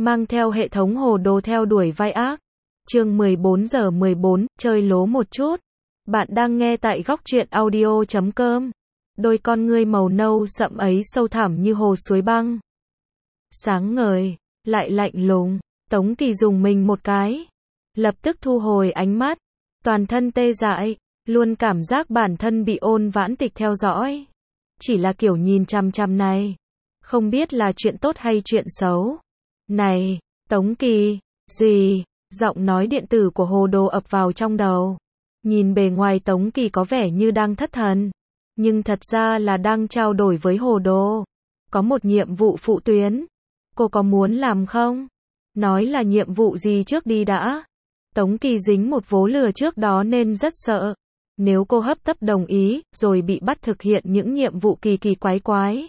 mang theo hệ thống hồ đồ theo đuổi vai ác. Chương 14 giờ 14, chơi lố một chút. Bạn đang nghe tại góc truyện audio.com. Đôi con ngươi màu nâu sậm ấy sâu thẳm như hồ suối băng. Sáng ngời, lại lạnh lùng, Tống Kỳ dùng mình một cái. Lập tức thu hồi ánh mắt, toàn thân tê dại, luôn cảm giác bản thân bị Ôn Vãn Tịch theo dõi. Chỉ là kiểu nhìn chằm chằm này, không biết là chuyện tốt hay chuyện xấu. Này, Tống Kỳ, gì? Giọng nói điện tử của hồ đồ ập vào trong đầu. Nhìn bề ngoài Tống Kỳ có vẻ như đang thất thần, nhưng thật ra là đang trao đổi với hồ đồ. Có một nhiệm vụ phụ tuyến, cô có muốn làm không? Nói là nhiệm vụ gì trước đi đã. Tống Kỳ dính một vố lừa trước đó nên rất sợ. Nếu cô hấp tấp đồng ý, rồi bị bắt thực hiện những nhiệm vụ kỳ kỳ quái quái.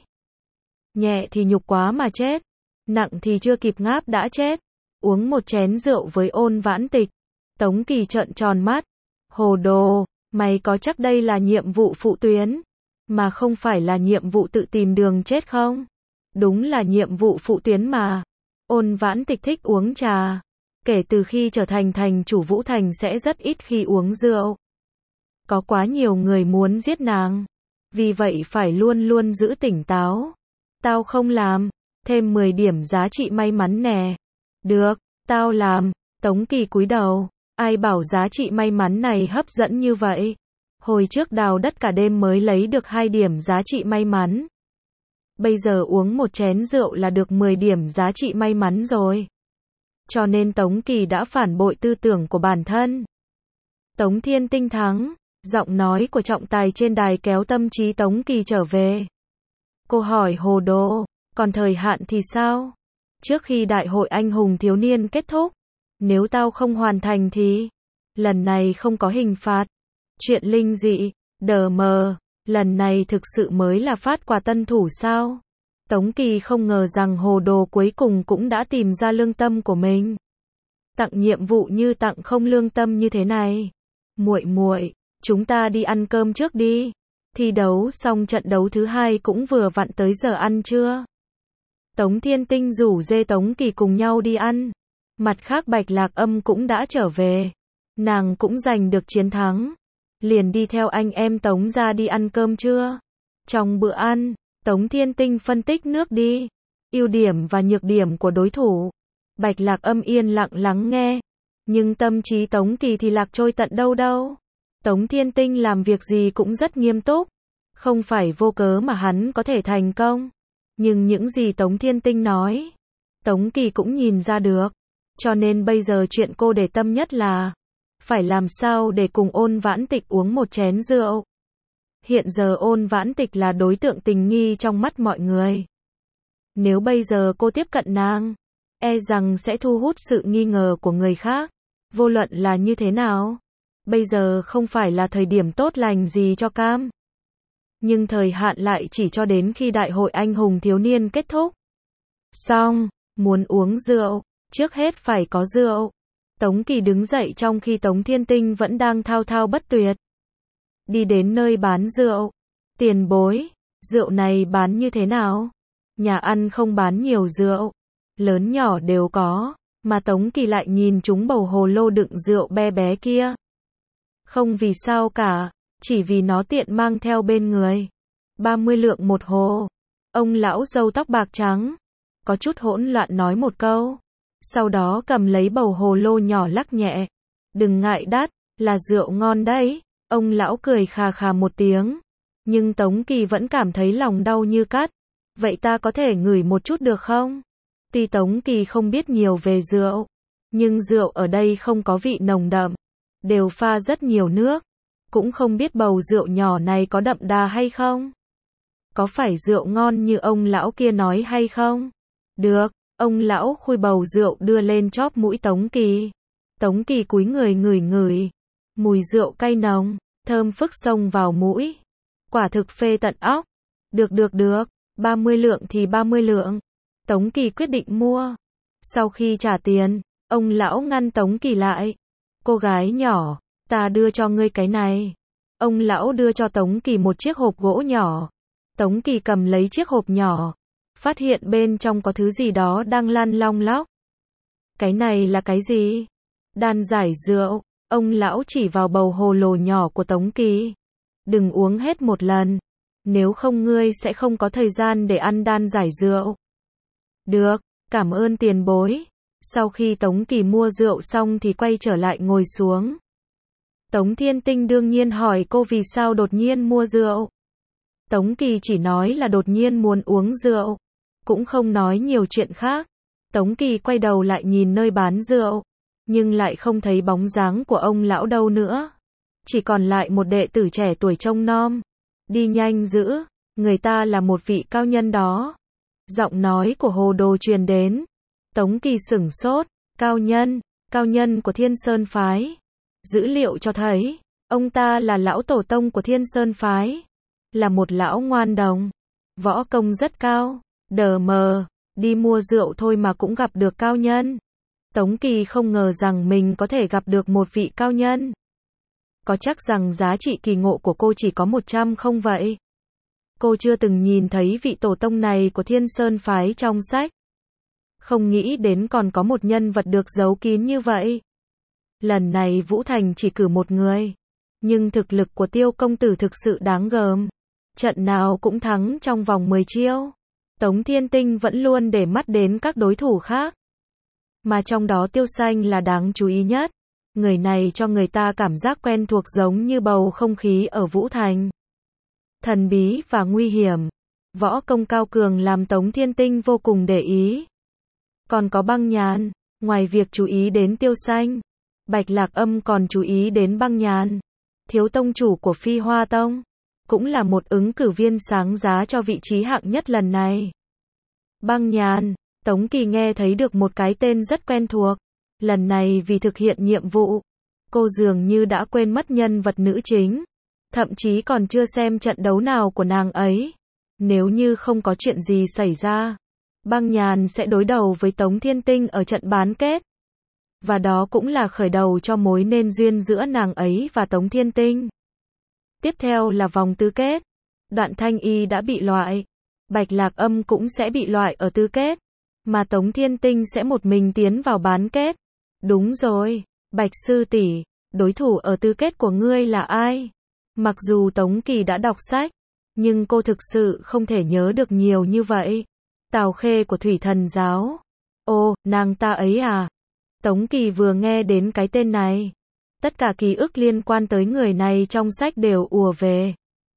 Nhẹ thì nhục quá mà chết, nặng thì chưa kịp ngáp đã chết. Uống một chén rượu với Ôn Vãn Tịch, Tống Kỳ trợn tròn mắt. Hồ đồ, mày có chắc đây là nhiệm vụ phụ tuyến, mà không phải là nhiệm vụ tự tìm đường chết không? Đúng là nhiệm vụ phụ tuyến mà. Ôn Vãn Tịch thích uống trà. Kể từ khi trở thành thành chủ Vũ Thành sẽ rất ít khi uống rượu. Có quá nhiều người muốn giết nàng. Vì vậy phải luôn luôn giữ tỉnh táo. Tao không làm. Thêm 10 điểm giá trị may mắn nè. Được, tao làm. Tống Kỳ cúi đầu. Ai bảo giá trị may mắn này hấp dẫn như vậy. Hồi trước đào đất cả đêm mới lấy được 2 điểm giá trị may mắn. Bây giờ uống một chén rượu là được 10 điểm giá trị may mắn rồi. Cho nên Tống Kỳ đã phản bội tư tưởng của bản thân. Tống Thiên Tinh thắng. Giọng nói của trọng tài trên đài kéo tâm trí Tống Kỳ trở về. Cô hỏi hồ đồ, còn thời hạn thì sao? Trước khi đại hội anh hùng thiếu niên kết thúc, nếu tao không hoàn thành thì lần này không có hình phạt. Chuyện linh dị, đờ mờ, lần này thực sự mới là phát quà tân thủ sao? Tống Kỳ không ngờ rằng hồ đồ cuối cùng cũng đã tìm ra lương tâm của mình. Tặng nhiệm vụ như tặng không lương tâm như thế này. Muội muội, chúng ta đi ăn cơm trước đi. Thi đấu xong trận đấu thứ 2 cũng vừa vặn tới giờ ăn trưa. Tống Thiên Tinh rủ dê Tống Kỳ cùng nhau đi ăn. Mặt khác Bạch Lạc Âm cũng đã trở về. Nàng cũng giành được chiến thắng. Liền đi theo anh em Tống ra đi ăn cơm trưa. Trong bữa ăn, Tống Thiên Tinh phân tích nước đi. Ưu điểm và nhược điểm của đối thủ. Bạch Lạc Âm yên lặng lắng nghe. Nhưng tâm trí Tống Kỳ thì lạc trôi tận đâu đâu. Tống Thiên Tinh làm việc gì cũng rất nghiêm túc. Không phải vô cớ mà hắn có thể thành công. Nhưng những gì Tống Thiên Tinh nói, Tống Kỳ cũng nhìn ra được. Cho nên bây giờ chuyện cô để tâm nhất là phải làm sao để cùng Ôn Vãn Tịch uống một chén rượu. Hiện giờ Ôn Vãn Tịch là đối tượng tình nghi trong mắt mọi người. Nếu bây giờ cô tiếp cận nàng, e rằng sẽ thu hút sự nghi ngờ của người khác. Vô luận là như thế nào, bây giờ không phải là thời điểm tốt lành gì cho cam. Nhưng thời hạn lại chỉ cho đến khi đại hội anh hùng thiếu niên kết thúc. Xong, muốn uống rượu, trước hết phải có rượu. Tống Kỳ đứng dậy trong khi Tống Thiên Tinh vẫn đang thao thao bất tuyệt. Đi đến nơi bán rượu. Tiền bối, rượu này bán như thế nào? Nhà ăn không bán nhiều rượu, lớn nhỏ đều có, mà Tống Kỳ lại nhìn chúng bầu hồ lô đựng rượu be bé kia. Không vì sao cả, chỉ vì nó tiện mang theo bên người. 30 lượng một hồ. Ông lão râu tóc bạc trắng có chút hỗn loạn nói một câu, sau đó cầm lấy bầu hồ lô nhỏ lắc nhẹ. Đừng ngại đắt, là rượu ngon đấy. Ông lão cười khà khà một tiếng, nhưng Tống Kỳ vẫn cảm thấy lòng đau như cắt. Vậy ta có thể ngửi một chút được không? Tuy Tống Kỳ không biết nhiều về rượu, nhưng rượu ở đây không có vị nồng đậm, đều pha rất nhiều nước. Cũng không biết bầu rượu nhỏ này có đậm đà hay không? Có phải rượu ngon như ông lão kia nói hay không? Được, ông lão khui bầu rượu đưa lên chóp mũi Tống Kỳ. Tống Kỳ cúi người ngửi ngửi. Mùi rượu cay nồng, thơm phức xông vào mũi. Quả thực phê tận óc. Được, 30 lượng thì 30 lượng. Tống Kỳ quyết định mua. Sau khi trả tiền, ông lão ngăn Tống Kỳ lại. Cô gái nhỏ, ta đưa cho ngươi cái này. Ông lão đưa cho Tống Kỳ một chiếc hộp gỗ nhỏ. Tống Kỳ cầm lấy chiếc hộp nhỏ, phát hiện bên trong có thứ gì đó đang lăn long lóc. Cái này là cái gì? Đan giải rượu. Ông lão chỉ vào bầu hồ lô nhỏ của Tống Kỳ. Đừng uống hết một lần. Nếu không ngươi sẽ không có thời gian để ăn đan giải rượu. Được, cảm ơn tiền bối. Sau khi Tống Kỳ mua rượu xong thì quay trở lại ngồi xuống. Tống Thiên Tinh đương nhiên hỏi cô vì sao đột nhiên mua rượu. Tống Kỳ chỉ nói là đột nhiên muốn uống rượu. Cũng không nói nhiều chuyện khác. Tống Kỳ quay đầu lại nhìn nơi bán rượu. Nhưng lại không thấy bóng dáng của ông lão đâu nữa. Chỉ còn lại một đệ tử trẻ tuổi trông nom. Đi nhanh dữ, người ta là một vị cao nhân đó. Giọng nói của Hồ Đồ truyền đến. Tống Kỳ sửng sốt, cao nhân của Thiên Sơn Phái. Dữ liệu cho thấy, ông ta là lão tổ tông của Thiên Sơn Phái. Là một lão ngoan đồng. Võ công rất cao, đờ mờ, đi mua rượu thôi mà cũng gặp được cao nhân. Tống Kỳ không ngờ rằng mình có thể gặp được một vị cao nhân. Có chắc rằng giá trị kỳ ngộ của cô chỉ có 100 không vậy? Cô chưa từng nhìn thấy vị tổ tông này của Thiên Sơn Phái trong sách. Không nghĩ đến còn có một nhân vật được giấu kín như vậy. Lần này Vũ Thành chỉ cử một người. Nhưng thực lực của Tiêu công tử thực sự đáng gờm. Trận nào cũng thắng trong vòng 10 chiêu. Tống Thiên Tinh vẫn luôn để mắt đến các đối thủ khác. Mà trong đó Tiêu Xanh là đáng chú ý nhất. Người này cho người ta cảm giác quen thuộc giống như bầu không khí ở Vũ Thành. Thần bí và nguy hiểm. Võ công cao cường làm Tống Thiên Tinh vô cùng để ý. Còn có Băng Nhàn. Ngoài việc chú ý đến Tiêu Xanh, Bạch Lạc Âm còn chú ý đến Băng Nhàn. Thiếu tông chủ của Phi Hoa Tông. Cũng là một ứng cử viên sáng giá cho vị trí hạng nhất lần này. Băng Nhàn. Tống Kỳ nghe thấy được một cái tên rất quen thuộc. Lần này vì thực hiện nhiệm vụ, cô dường như đã quên mất nhân vật nữ chính. Thậm chí còn chưa xem trận đấu nào của nàng ấy. Nếu như không có chuyện gì xảy ra, Băng Nhàn sẽ đối đầu với Tống Thiên Tinh ở trận bán kết. Và đó cũng là khởi đầu cho mối nên duyên giữa nàng ấy và Tống Thiên Tinh. Tiếp theo là vòng tứ kết. Đoạn Thanh Y đã bị loại. Bạch Lạc Âm cũng sẽ bị loại ở tứ kết. Mà Tống Thiên Tinh sẽ một mình tiến vào bán kết. Đúng rồi, Bạch sư tỷ, đối thủ ở tứ kết của ngươi là ai? Mặc dù Tống Kỳ đã đọc sách, nhưng cô thực sự không thể nhớ được nhiều như vậy. Tào Khê của Thủy Thần Giáo. Ồ, nàng ta ấy à? Tống Kỳ vừa nghe đến cái tên này. Tất cả ký ức liên quan tới người này trong sách đều ùa về.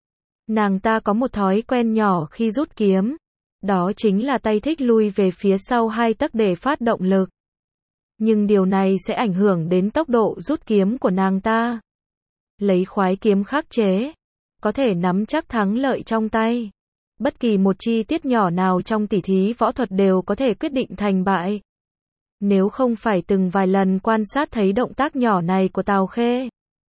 Nàng ta có một thói quen nhỏ khi rút kiếm. Đó chính là tay thích lui về phía sau 2 tấc để phát động lực. Nhưng điều này sẽ ảnh hưởng đến tốc độ rút kiếm của nàng ta. Lấy khoái kiếm khắc chế, có thể nắm chắc thắng lợi trong tay. Bất kỳ một chi tiết nhỏ nào trong tỉ thí võ thuật đều có thể quyết định thành bại. Nếu không phải từng vài lần quan sát thấy động tác nhỏ này của Tào Khê,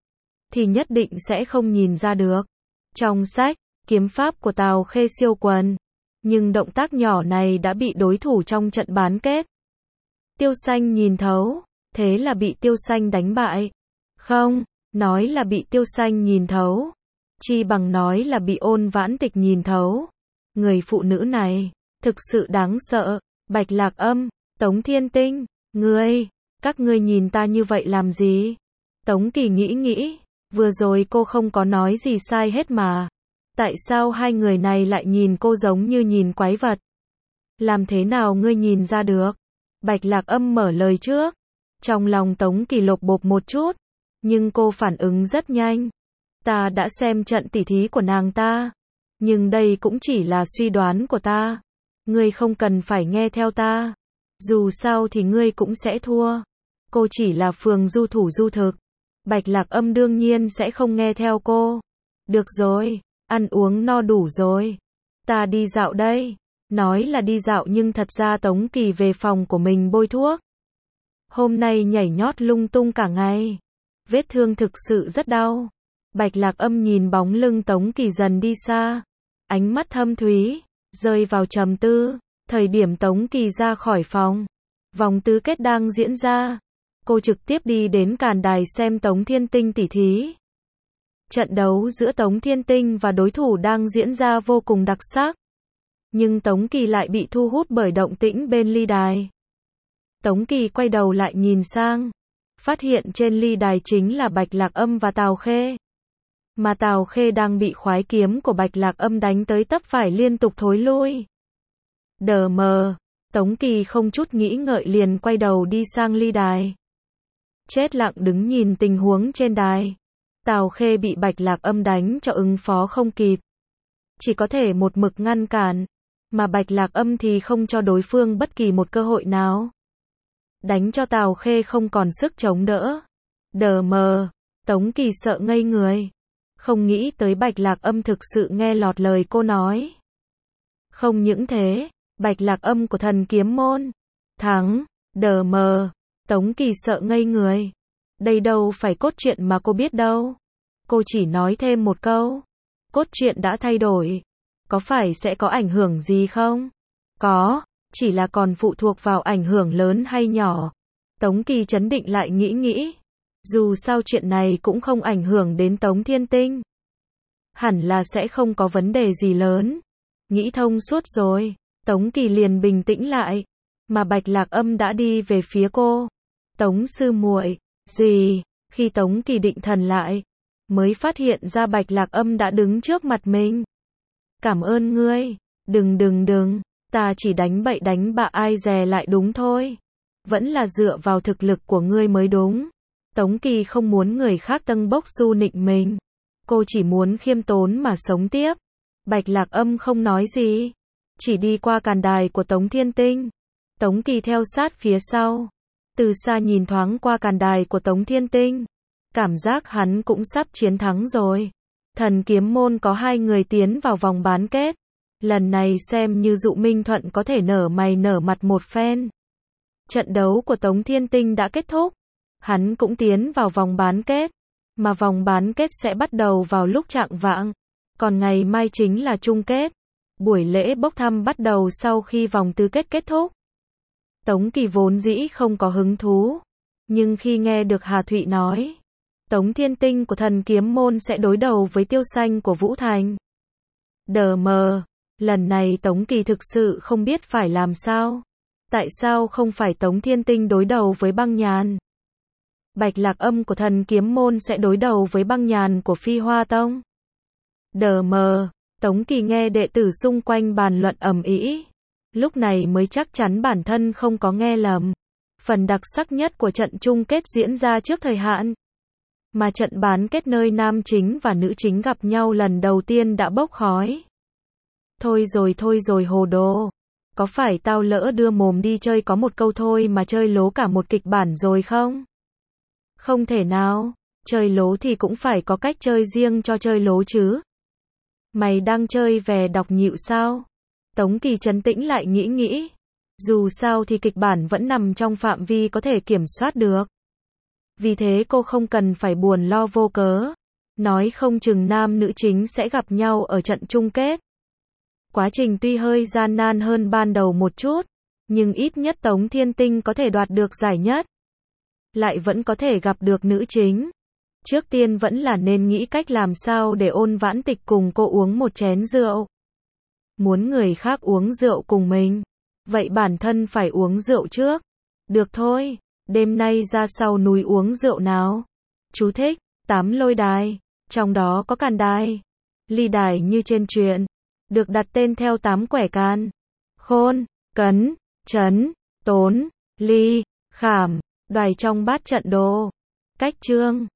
thì nhất định sẽ không nhìn ra được. Trong sách, kiếm pháp của Tào Khê siêu quần. Nhưng động tác nhỏ này đã bị đối thủ trong trận bán kết Tiêu Xanh nhìn thấu. Thế là bị Tiêu Xanh đánh bại. Không, nói là bị Tiêu Xanh nhìn thấu. Chi bằng nói là bị Ôn Vãn Tịch nhìn thấu. Người phụ nữ này, thực sự đáng sợ. Bạch Lạc Âm, Tống Thiên Tinh, các ngươi nhìn ta như vậy làm gì? Tống Kỳ nghĩ, vừa rồi cô không có nói gì sai hết mà. Tại sao hai người này lại nhìn cô giống như nhìn quái vật? Làm thế nào ngươi nhìn ra được? Bạch Lạc Âm mở lời trước. Trong lòng Tống Kỳ lột bột một chút, nhưng cô phản ứng rất nhanh. Ta đã xem trận tỉ thí của nàng ta, nhưng đây cũng chỉ là suy đoán của ta. Ngươi không cần phải nghe theo ta. Dù sao thì ngươi cũng sẽ thua. Cô chỉ là phường du thủ du thực. Bạch Lạc Âm đương nhiên sẽ không nghe theo cô. Được rồi, ăn uống no đủ rồi. Ta đi dạo đây. Nói là đi dạo nhưng thật ra Tống Kỳ về phòng của mình bôi thuốc. Hôm nay nhảy nhót lung tung cả ngày. Vết thương thực sự rất đau. Bạch Lạc Âm nhìn bóng lưng Tống Kỳ dần đi xa. Ánh mắt thâm thúy, rơi vào trầm tư. Thời điểm Tống Kỳ ra khỏi phòng, vòng tứ kết đang diễn ra. Cô trực tiếp đi đến càn đài xem Tống Thiên Tinh tỉ thí. Trận đấu giữa Tống Thiên Tinh và đối thủ đang diễn ra vô cùng đặc sắc. Nhưng Tống Kỳ lại bị thu hút bởi động tĩnh bên ly đài. Tống Kỳ quay đầu lại nhìn sang, phát hiện trên ly đài chính là Bạch Lạc Âm và Tào Khê. Mà Tào Khê đang bị khoái kiếm của Bạch Lạc Âm đánh tới tấp phải liên tục thối lui. Đờ mờ, Tống Kỳ không chút nghĩ ngợi liền quay đầu đi sang ly đài. Chết lặng đứng nhìn tình huống trên đài. Tào Khê bị Bạch Lạc Âm đánh cho ứng phó không kịp. Chỉ có thể một mực ngăn cản. Mà Bạch Lạc Âm thì không cho đối phương bất kỳ một cơ hội nào. Đánh cho Tào Khê không còn sức chống đỡ. Đờ mờ, Tống Kỳ sợ ngây người. Không nghĩ tới Bạch Lạc Âm thực sự nghe lọt lời cô nói. Không những thế, Bạch Lạc Âm của Thần Kiếm Môn thắng. Đờ mờ, Tống Kỳ sợ ngây người. Đây đâu phải cốt truyện mà cô biết đâu. Cô chỉ nói thêm một câu. Cốt truyện đã thay đổi. Có phải sẽ có ảnh hưởng gì không? Có, chỉ là còn phụ thuộc vào ảnh hưởng lớn hay nhỏ. Tống Kỳ trấn định lại nghĩ. Dù sao chuyện này cũng không ảnh hưởng đến Tống Thiên Tinh. Hẳn là sẽ không có vấn đề gì lớn. Nghĩ thông suốt rồi, Tống Kỳ liền bình tĩnh lại. Mà Bạch Lạc Âm đã đi về phía cô. Tống sư muội, gì? Khi Tống Kỳ định thần lại, mới phát hiện ra Bạch Lạc Âm đã đứng trước mặt mình. Cảm ơn ngươi. Đừng, ta chỉ đánh bậy đánh bạ ai dè lại đúng thôi. Vẫn là dựa vào thực lực của ngươi mới đúng. Tống Kỳ không muốn người khác tâng bốc xu nịnh mình. Cô chỉ muốn khiêm tốn mà sống tiếp. Bạch Lạc Âm không nói gì. Chỉ đi qua càn đài của Tống Thiên Tinh. Tống Kỳ theo sát phía sau. Từ xa nhìn thoáng qua càn đài của Tống Thiên Tinh. Cảm giác hắn cũng sắp chiến thắng rồi. Thần Kiếm Môn có 2 người tiến vào vòng bán kết. Lần này xem như Dụ Minh Thuận có thể nở mày nở mặt một phen. Trận đấu của Tống Thiên Tinh đã kết thúc. Hắn cũng tiến vào vòng bán kết. Mà vòng bán kết sẽ bắt đầu vào lúc chạng vạng. Còn ngày mai chính là chung kết. Buổi lễ bốc thăm bắt đầu sau khi vòng tứ kết kết thúc. Tống Kỳ vốn dĩ không có hứng thú. Nhưng khi nghe được Hà Thụy nói, Tống Thiên Tinh của Thần Kiếm Môn sẽ đối đầu với Tiêu Xanh của Vũ Thành. Đờ mờ, lần này Tống Kỳ thực sự không biết phải làm sao. Tại sao không phải Tống Thiên Tinh đối đầu với Băng Nhàn? Bạch Lạc Âm của Thần Kiếm Môn sẽ đối đầu với Băng Nhàn của Phi Hoa Tông. Đờ mờ, Tống Kỳ nghe đệ tử xung quanh bàn luận ầm ĩ. Lúc này mới chắc chắn bản thân không có nghe lầm. Phần đặc sắc nhất của trận chung kết diễn ra trước thời hạn. Mà trận bán kết nơi nam chính và nữ chính gặp nhau lần đầu tiên đã bốc khói. Thôi rồi hồ đồ. Có phải tao lỡ đưa mồm đi chơi có một câu thôi mà chơi lố cả một kịch bản rồi không? Không thể nào, chơi lố thì cũng phải có cách chơi riêng cho chơi lố chứ. Mày đang chơi về đọc nhịu sao? Tống Kỳ trấn tĩnh lại nghĩ. Dù sao thì kịch bản vẫn nằm trong phạm vi có thể kiểm soát được. Vì thế cô không cần phải buồn lo vô cớ. Nói không chừng nam nữ chính sẽ gặp nhau ở trận chung kết. Quá trình tuy hơi gian nan hơn ban đầu một chút, nhưng ít nhất Tống Thiên Tinh có thể đoạt được giải nhất. Lại vẫn có thể gặp được nữ chính. Trước tiên vẫn là nên nghĩ cách làm sao để Ôn Vãn Tịch cùng cô uống một chén rượu. Muốn người khác uống rượu cùng mình, vậy bản thân phải uống rượu trước. Được thôi, đêm nay ra sau núi uống rượu nào. Chú thích, 8 lôi đài, trong đó có càn đài. Ly đài như trên truyện, được đặt tên theo 8 quẻ can. Khôn, cấn, trấn, tốn, ly, khảm, đoài trong bát trận đồ. Cách chương